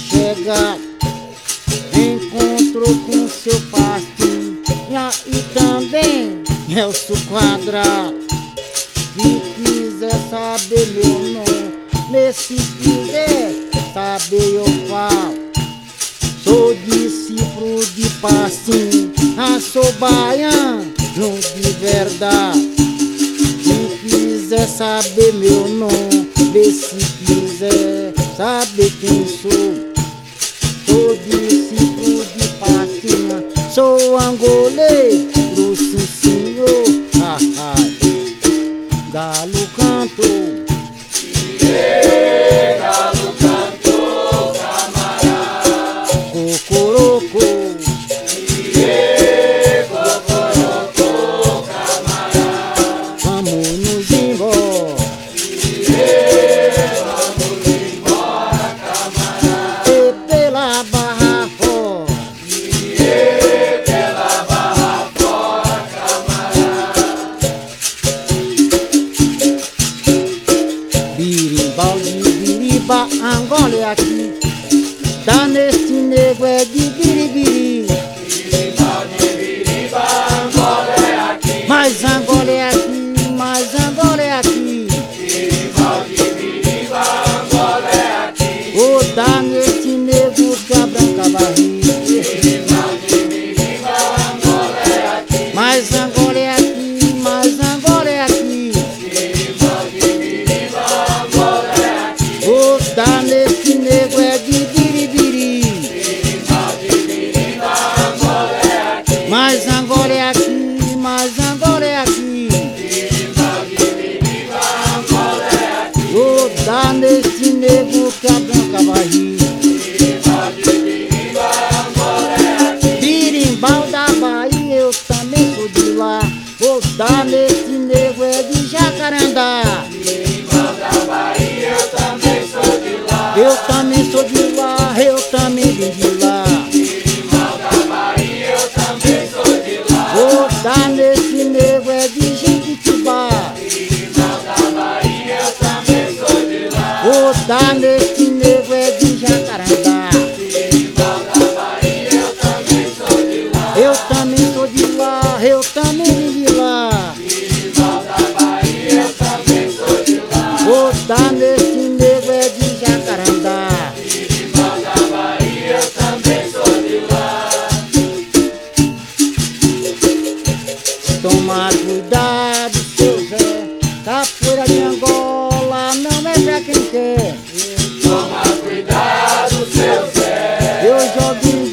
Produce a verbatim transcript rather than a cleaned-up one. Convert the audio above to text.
chegar, encontrou com seu pastinho e também Nelson Quadrado. Se quiser saber meu nome, nesse quiser saber eu falo. Sou discípulo de Passinho, ah, sou baiano de verdade. Se quiser saber meu nome, se quiser saber quem sou, sou discípulo de Passinho, sou angoleiro, sim senhor. Ah, ah. Galo cantou, Iê, galo cantou, camarada. cocorocô, Iê, cocorocô, camarada. vamos nos embora. Iê, vamos embora, camarada. E pela barra fora, Iê, pela barra fora, camarada. birimbau de biriba, Angola é aqui. Tá nesse nego é de biribiri, Birimbau de biriba, Angola é aqui. mas Angola é aqui, mas Angola é aqui. Birimbau de biriba, Angola é aqui. Ô, tá nesse nego que a branca barriga, Birimbau de biriba, Angola é aqui. mas Angola é aqui, mas Angola é aqui. Birimbau de biriba, Angola é aqui. Ô, tá nesse nego é de biribiri, Birimbau de biriba, Angola é aqui. mas Angola é aqui, mas Angola é aqui. Birimbau de biriba, Angola é aqui. Ô, tá nesse nego que a branca barriga. Birimbau de biriba, Angola é aqui. Birimbau da Bahia, eu também sou de lá. Ô, tá nesse nego é de Jacarandá. Birimbau da Bahia, eu também sou de lá. Eu também sou de lá, eu também vim de lá. Birimbau da Bahia, eu também sou de lá. Ô, tá nesse nego é de Jequitibá. Birimbau da Bahia, eu também sou de lá. Ô, tá nesse nego é de Jacarandá. Birimbau da Bahia, eu também sou de lá. Eu também sou de lá, eu também vim de lá. Birimbau da Bahia, eu também sou de lá. Ô, tá nesse nego é de Jacarandá. Birimbau da Bahia, eu também sou de lá. Toma cuidado, seu Zé, capoeira de Angola não é pra quem quer. Toma cuidado, seu Zé. Eu jogo